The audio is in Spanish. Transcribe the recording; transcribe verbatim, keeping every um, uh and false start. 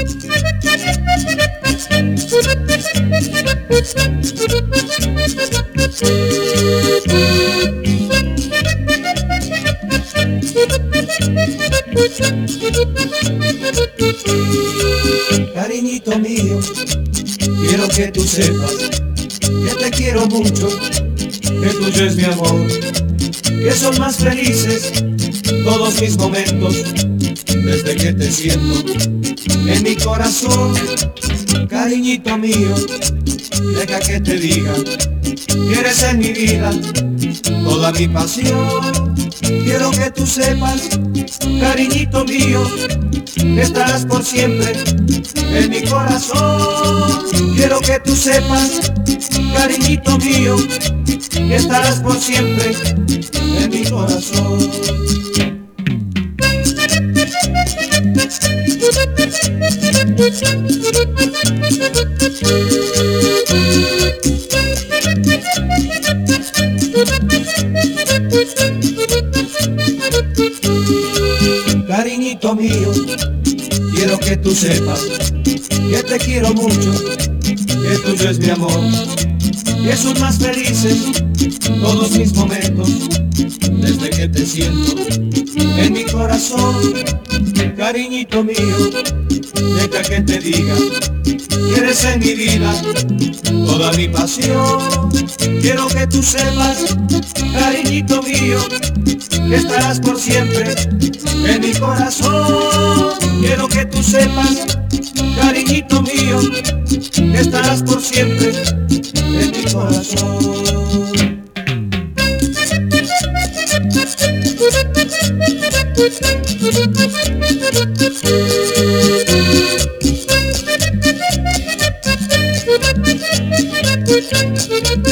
Cariñito mío, quiero que tú sepas que te quiero mucho, que tuyo es mi amor, que son más felices todos mis momentos desde que te siento en mi corazón. Cariñito mío, deja que te diga que eres en mi vida toda mi pasión. Quiero que tú sepas, cariñito mío, que estarás por siempre en mi corazón. Quiero que tú sepas, cariñito mío, que estarás por siempre en mi corazón. Cariñito mío, quiero que tú sepas que te quiero mucho, que tuyo es mi amor, que son más felices todos mis momentos desde que te siento en mi corazón. Cariñito mío, deja que te diga que eres en mi vida toda mi pasión. Quiero que tú sepas, cariñito mío, que estarás por siempre en mi corazón. Quiero que tú sepas, cariñito mío, que estarás por siempre en mi corazón. Thank you.